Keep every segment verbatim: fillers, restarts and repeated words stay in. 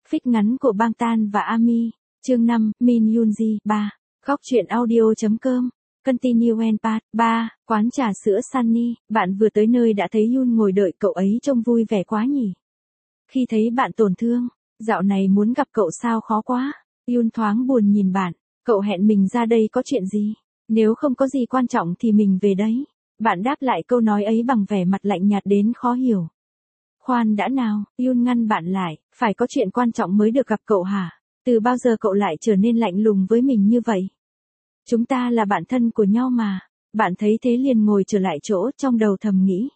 Phích ngắn của Bangtan và Ami. Chương năm, Min Yoonji. ba. Góc truyện audio.com. Continue and part. ba. Quán trà sữa Sunny. Bạn vừa tới nơi đã thấy Yoon ngồi đợi cậu ấy trông vui vẻ quá nhỉ. Khi thấy bạn tổn thương, dạo này muốn gặp cậu sao khó quá. Yoon thoáng buồn nhìn bạn. Cậu hẹn mình ra đây có chuyện gì? Nếu không có gì quan trọng thì mình về đấy. Bạn đáp lại câu nói ấy bằng vẻ mặt lạnh nhạt đến khó hiểu. Khoan đã nào, Yoon ngăn bạn lại, phải có chuyện quan trọng mới được gặp cậu hả? Từ bao giờ cậu lại trở nên lạnh lùng với mình như vậy? Chúng ta là bạn thân của nhau mà. Bạn thấy thế liền ngồi trở lại chỗ, trong đầu thầm nghĩ.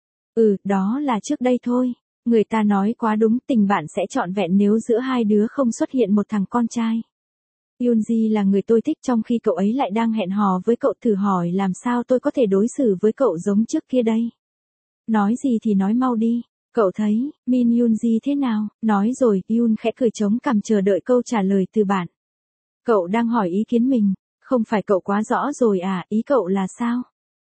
Ừ, đó là trước đây thôi. Người ta nói quá đúng, tình bạn sẽ trọn vẹn nếu giữa hai đứa không xuất hiện một thằng con trai. Yoonji là người tôi thích, trong khi cậu ấy lại đang hẹn hò với cậu, thử hỏi làm sao tôi có thể đối xử với cậu giống trước kia đây. Nói gì thì nói mau đi. Cậu thấy, Min Yoonji thế nào? Nói rồi, Yoon khẽ cười chống cằm chờ đợi câu trả lời từ bạn. Cậu đang hỏi ý kiến mình. Không phải cậu quá rõ rồi à, ý cậu là sao?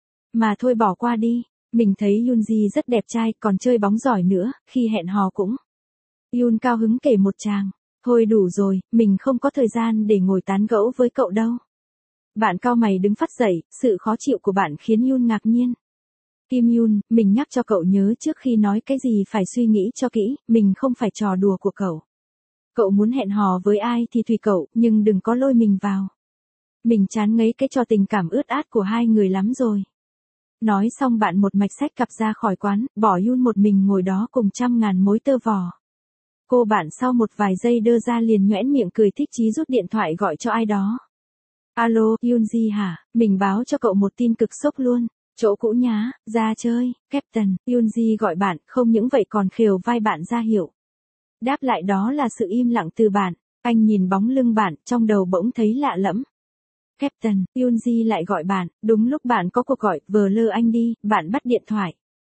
Mà thôi bỏ qua đi. Mình thấy Yoonji rất đẹp trai, còn chơi bóng giỏi nữa, khi hẹn hò cũng. Yoon cao hứng kể một tràng. Thôi đủ rồi, mình không có thời gian để ngồi tán gẫu với cậu đâu. Bạn cau mày đứng phắt dậy, sự khó chịu của bạn khiến Yoon ngạc nhiên. Kim Yoon, mình nhắc cho cậu nhớ trước khi nói cái gì phải suy nghĩ cho kỹ, mình không phải trò đùa của cậu. Cậu muốn hẹn hò với ai thì tùy cậu, nhưng đừng có lôi mình vào. Mình chán ngấy cái trò tình cảm ướt át của hai người lắm rồi. Nói xong bạn một mạch xách cặp ra khỏi quán, bỏ Yoon một mình ngồi đó cùng trăm ngàn mối tơ vò. Cô bạn sau một vài giây đơ ra liền nhoẻn miệng cười thích chí rút điện thoại gọi cho ai đó. Alo, Yoonji hả? Mình báo cho cậu một tin cực sốc luôn. Chỗ cũ nhá, ra chơi, Captain. Yoonji gọi bạn, không những vậy còn khều vai bạn ra hiệu. Đáp lại đó là sự im lặng từ bạn. Anh nhìn bóng lưng bạn, trong đầu bỗng thấy lạ lẫm. Captain, Yoonji lại gọi bạn, đúng lúc bạn có cuộc gọi, vờ lơ anh đi, bạn bắt điện thoại.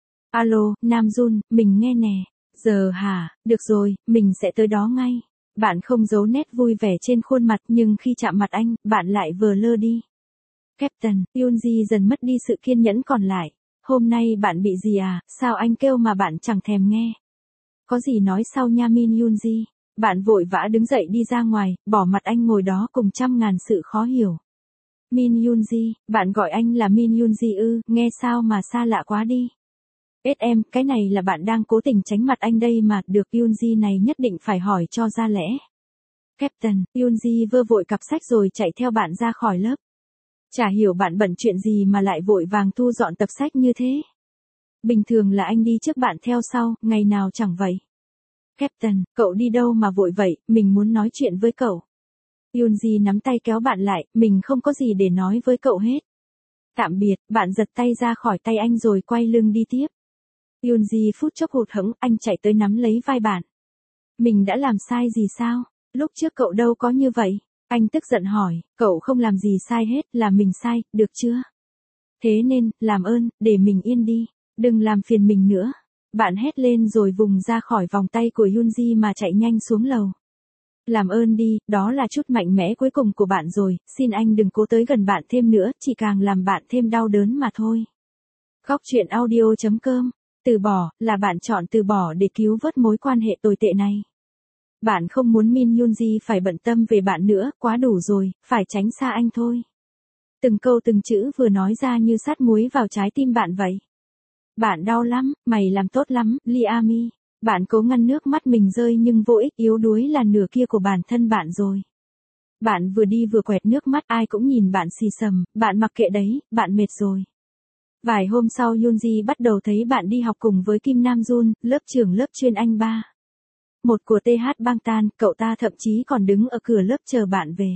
Alo, Nam Jun, mình nghe nè. Giờ hả, được rồi, mình sẽ tới đó ngay. Bạn không giấu nét vui vẻ trên khuôn mặt, nhưng khi chạm mặt anh, bạn lại vờ lơ đi. Captain, Yoonji dần mất đi sự kiên nhẫn còn lại. Hôm nay bạn bị gì à, sao anh kêu mà bạn chẳng thèm nghe. Có gì nói sau nha Min Yoonji. Bạn vội vã đứng dậy đi ra ngoài, bỏ mặt anh ngồi đó cùng trăm ngàn sự khó hiểu. Min Yoonji, bạn gọi anh là Min Yoonji ư, nghe sao mà xa lạ quá đi. Ết em, cái này là bạn đang cố tình tránh mặt anh đây mà, được Yoonji này nhất định phải hỏi cho ra lẽ. Captain, Yoonji vơ vội cặp sách rồi chạy theo bạn ra khỏi lớp. Chả hiểu bạn bận chuyện gì mà lại vội vàng thu dọn tập sách như thế. Bình thường là anh đi trước bạn theo sau, ngày nào chẳng vậy. Captain, cậu đi đâu mà vội vậy, mình muốn nói chuyện với cậu. Yoonji nắm tay kéo bạn lại, mình không có gì để nói với cậu hết. Tạm biệt, bạn giật tay ra khỏi tay anh rồi quay lưng đi tiếp. Yoonji phút chốc hụt hẫng, anh chạy tới nắm lấy vai bạn. Mình đã làm sai gì sao? Lúc trước cậu đâu có như vậy. Anh tức giận hỏi, cậu không làm gì sai hết, là mình sai, được chưa? Thế nên, làm ơn, để mình yên đi. Đừng làm phiền mình nữa. Bạn hét lên rồi vùng ra khỏi vòng tay của Yoonji mà chạy nhanh xuống lầu. Làm ơn đi, đó là chút mạnh mẽ cuối cùng của bạn rồi, xin anh đừng cố tới gần bạn thêm nữa, chỉ càng làm bạn thêm đau đớn mà thôi. Góc truyện audio.com. Từ bỏ, là bạn chọn từ bỏ để cứu vớt mối quan hệ tồi tệ này. Bạn không muốn Min Yoonji phải bận tâm về bạn nữa, quá đủ rồi, phải tránh xa anh thôi. Từng câu từng chữ vừa nói ra như sát muối vào trái tim bạn vậy. Bạn đau lắm, mày làm tốt lắm, Liami. Bạn cố ngăn nước mắt mình rơi nhưng vô ích, yếu đuối là nửa kia của bản thân bạn rồi. Bạn vừa đi vừa quẹt nước mắt, ai cũng nhìn bạn xì xầm, bạn mặc kệ đấy, bạn mệt rồi. Vài hôm sau Yoonji bắt đầu thấy bạn đi học cùng với Kim Nam Jun, lớp trưởng lớp chuyên Anh ba. Một của tê hát Bangtan, cậu ta thậm chí còn đứng ở cửa lớp chờ bạn về.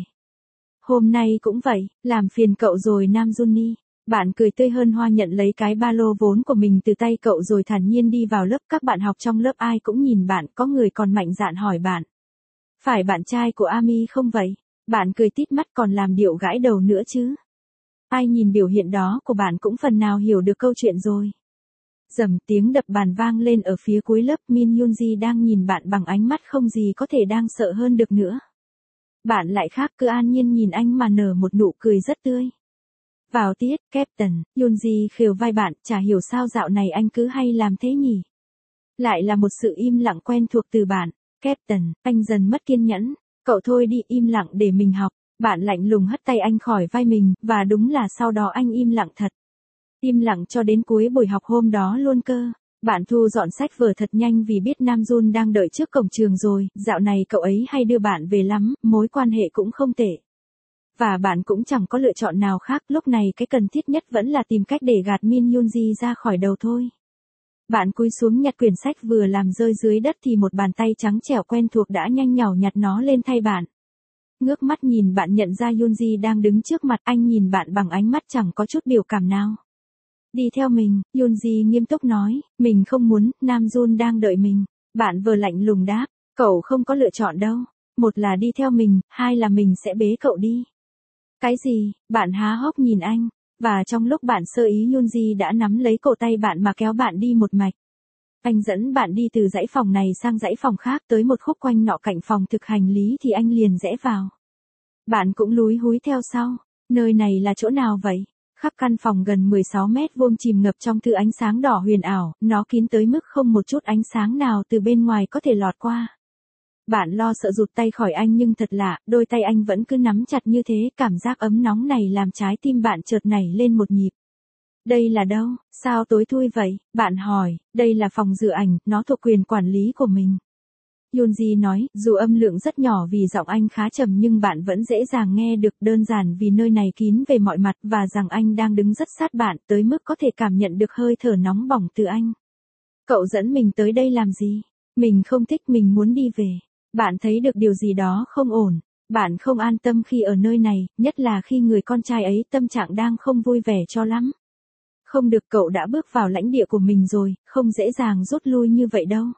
Hôm nay cũng vậy, làm phiền cậu rồi Nam Juni. Bạn cười tươi hơn hoa nhận lấy cái ba lô vốn của mình từ tay cậu rồi thản nhiên đi vào lớp. Các bạn học trong lớp ai cũng nhìn bạn, có người còn mạnh dạn hỏi bạn. Phải bạn trai của Ami không vậy? Bạn cười tít mắt còn làm điệu gãi đầu nữa chứ. Ai nhìn biểu hiện đó của bạn cũng phần nào hiểu được câu chuyện rồi. Rầm tiếng đập bàn vang lên ở phía cuối lớp. Min Yoonji đang nhìn bạn bằng ánh mắt không gì có thể đang sợ hơn được nữa. Bạn lại khác, cứ an nhiên nhìn anh mà nở một nụ cười rất tươi. Vào tiết, Captain, Yoonji khều vai bạn, chả hiểu sao dạo này anh cứ hay làm thế nhỉ. Lại là một sự im lặng quen thuộc từ bạn. Captain, anh dần mất kiên nhẫn. Cậu thôi đi, im lặng để mình học. Bạn lạnh lùng hất tay anh khỏi vai mình, và đúng là sau đó anh im lặng thật. Im lặng cho đến cuối buổi học hôm đó luôn cơ. Bạn thu dọn sách vở thật nhanh vì biết Nam Jun đang đợi trước cổng trường rồi, dạo này cậu ấy hay đưa bạn về lắm, mối quan hệ cũng không tệ. Và bạn cũng chẳng có lựa chọn nào khác, lúc này cái cần thiết nhất vẫn là tìm cách để gạt Min Yoonji ra khỏi đầu thôi. Bạn cúi xuống nhặt quyển sách vừa làm rơi dưới đất thì một bàn tay trắng trẻo quen thuộc đã nhanh nhảu nhặt nó lên thay bạn. Ngước mắt nhìn bạn nhận ra Yoonji đang đứng trước mặt, anh nhìn bạn bằng ánh mắt chẳng có chút biểu cảm nào. Đi theo mình, Yoonji nghiêm túc nói, mình không muốn, Nam Jun đang đợi mình. Bạn vừa lạnh lùng đáp, cậu không có lựa chọn đâu. Một là đi theo mình, hai là mình sẽ bế cậu đi. Cái gì? Bạn há hốc nhìn anh. Và trong lúc bạn sơ ý Yoonji đã nắm lấy cổ tay bạn mà kéo bạn đi một mạch. Anh dẫn bạn đi từ dãy phòng này sang dãy phòng khác tới một khúc quanh nọ cạnh phòng thực hành lý thì anh liền rẽ vào. Bạn cũng lúi húi theo sau. Nơi này là chỗ nào vậy? Khắp căn phòng gần mười sáu mét vuông chìm ngập trong thứ ánh sáng đỏ huyền ảo, nó kín tới mức không một chút ánh sáng nào từ bên ngoài có thể lọt qua. Bạn lo sợ rụt tay khỏi anh nhưng thật lạ, đôi tay anh vẫn cứ nắm chặt như thế, cảm giác ấm nóng này làm trái tim bạn chợt nảy lên một nhịp. Đây là đâu? Sao tối thui vậy? Bạn hỏi, đây là phòng dự ảnh, nó thuộc quyền quản lý của mình. Yoonji nói, dù âm lượng rất nhỏ vì giọng anh khá trầm nhưng bạn vẫn dễ dàng nghe được, đơn giản vì nơi này kín về mọi mặt và rằng anh đang đứng rất sát bạn tới mức có thể cảm nhận được hơi thở nóng bỏng từ anh. Cậu dẫn mình tới đây làm gì? Mình không thích, mình muốn đi về. Bạn thấy được điều gì đó không ổn. Bạn không an tâm khi ở nơi này, nhất là khi người con trai ấy tâm trạng đang không vui vẻ cho lắm. Không được, cậu đã bước vào lãnh địa của mình rồi, không dễ dàng rút lui như vậy đâu.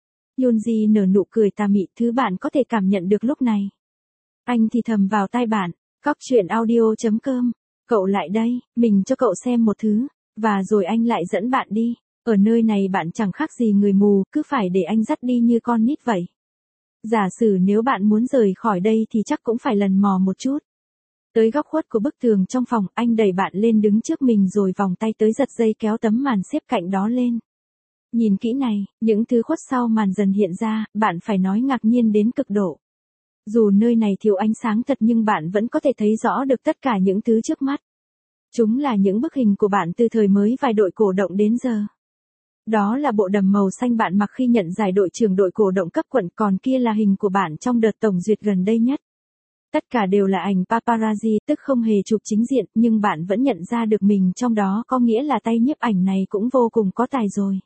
Yoonji nở nụ cười tà mị, thứ bạn có thể cảm nhận được lúc này. Anh thì thầm vào tai bạn, cóc truyện audio chấm com. Cậu lại đây, mình cho cậu xem một thứ. Và rồi anh lại dẫn bạn đi. Ở nơi này bạn chẳng khác gì người mù, cứ phải để anh dắt đi như con nít vậy. Giả sử nếu bạn muốn rời khỏi đây thì chắc cũng phải lần mò một chút. Tới góc khuất của bức tường trong phòng, anh đẩy bạn lên đứng trước mình rồi vòng tay tới giật dây kéo tấm màn xếp cạnh đó lên. Nhìn kỹ này, những thứ khuất sau màn dần hiện ra, bạn phải nói ngạc nhiên đến cực độ. Dù nơi này thiếu ánh sáng thật nhưng bạn vẫn có thể thấy rõ được tất cả những thứ trước mắt. Chúng là những bức hình của bạn từ thời mới vài đội cổ động đến giờ. Đó là bộ đầm màu xanh bạn mặc khi nhận giải đội trưởng đội cổ động cấp quận, còn kia là hình của bạn trong đợt tổng duyệt gần đây nhất. Tất cả đều là ảnh paparazzi, tức không hề chụp chính diện, nhưng bạn vẫn nhận ra được mình trong đó, có nghĩa là tay nhiếp ảnh này cũng vô cùng có tài rồi.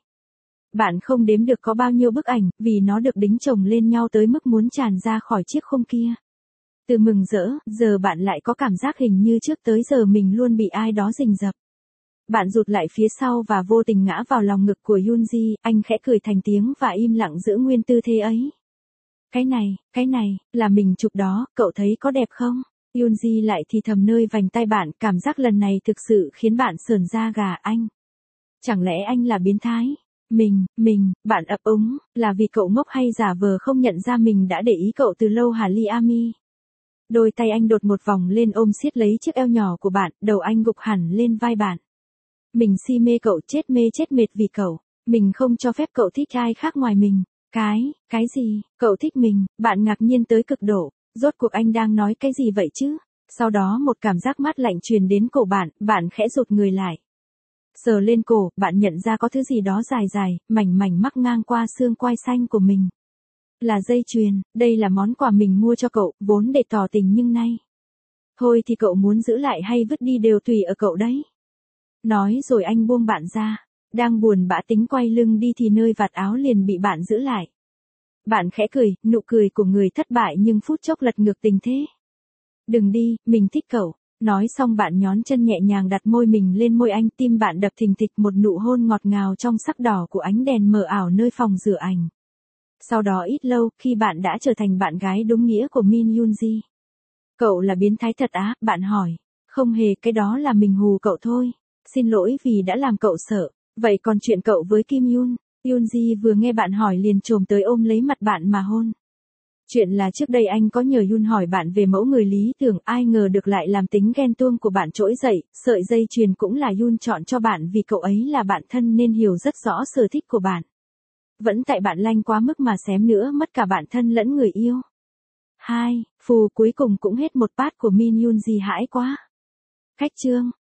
Bạn không đếm được có bao nhiêu bức ảnh, vì nó được đính chồng lên nhau tới mức muốn tràn ra khỏi chiếc khung kia. Từ mừng rỡ, giờ bạn lại có cảm giác hình như trước tới giờ mình luôn bị ai đó rình rập. Bạn rụt lại phía sau và vô tình ngã vào lòng ngực của Yoonji, anh khẽ cười thành tiếng và im lặng giữ nguyên tư thế ấy. Cái này, cái này, là mình chụp đó, cậu thấy có đẹp không? Yoonji lại thì thầm nơi vành tai bạn, cảm giác lần này thực sự khiến bạn sởn da gà. Anh. Chẳng lẽ anh là biến thái? Mình, mình, bạn ấp úng, là vì cậu ngốc hay giả vờ không nhận ra mình đã để ý cậu từ lâu hả Liami? Đôi tay anh đột một vòng lên ôm siết lấy chiếc eo nhỏ của bạn, đầu anh gục hẳn lên vai bạn. Mình si mê cậu, chết mê chết mệt vì cậu. Mình không cho phép cậu thích ai khác ngoài mình. Cái, cái gì? Cậu thích mình? Bạn ngạc nhiên tới cực độ. Rốt cuộc anh đang nói cái gì vậy chứ? Sau đó một cảm giác mát lạnh truyền đến cổ bạn, bạn khẽ rụt người lại. Sờ lên cổ, bạn nhận ra có thứ gì đó dài dài, mảnh mảnh mắc ngang qua xương quai xanh của mình. Là dây chuyền, đây là món quà mình mua cho cậu, vốn để tỏ tình nhưng nay. Thôi thì cậu muốn giữ lại hay vứt đi đều tùy ở cậu đấy. Nói rồi anh buông bạn ra. Đang buồn bã tính quay lưng đi thì nơi vạt áo liền bị bạn giữ lại. Bạn khẽ cười, nụ cười của người thất bại nhưng phút chốc lật ngược tình thế. Đừng đi, mình thích cậu. Nói xong bạn nhón chân nhẹ nhàng đặt môi mình lên môi anh, tim bạn đập thình thịch, một nụ hôn ngọt ngào trong sắc đỏ của ánh đèn mờ ảo nơi phòng rửa ảnh. Sau đó ít lâu, khi bạn đã trở thành bạn gái đúng nghĩa của Min Yoonji. Cậu là biến thái thật á? Bạn hỏi. Không hề, cái đó là mình hù cậu thôi. Xin lỗi vì đã làm cậu sợ. Vậy còn chuyện cậu với Kim Yoon? Yoonji vừa nghe bạn hỏi liền chồm tới ôm lấy mặt bạn mà hôn. Chuyện là trước đây anh có nhờ Yoon hỏi bạn về mẫu người lý tưởng, ai ngờ được lại làm tính ghen tuông của bạn trỗi dậy, sợi dây chuyền cũng là Yoon chọn cho bạn vì cậu ấy là bạn thân nên hiểu rất rõ sở thích của bạn. Vẫn tại bạn lanh quá mức mà xém nữa mất cả bạn thân lẫn người yêu. hai. Phù cuối cùng cũng hết một bát của Min Yoonji hãi quá. Khách chương.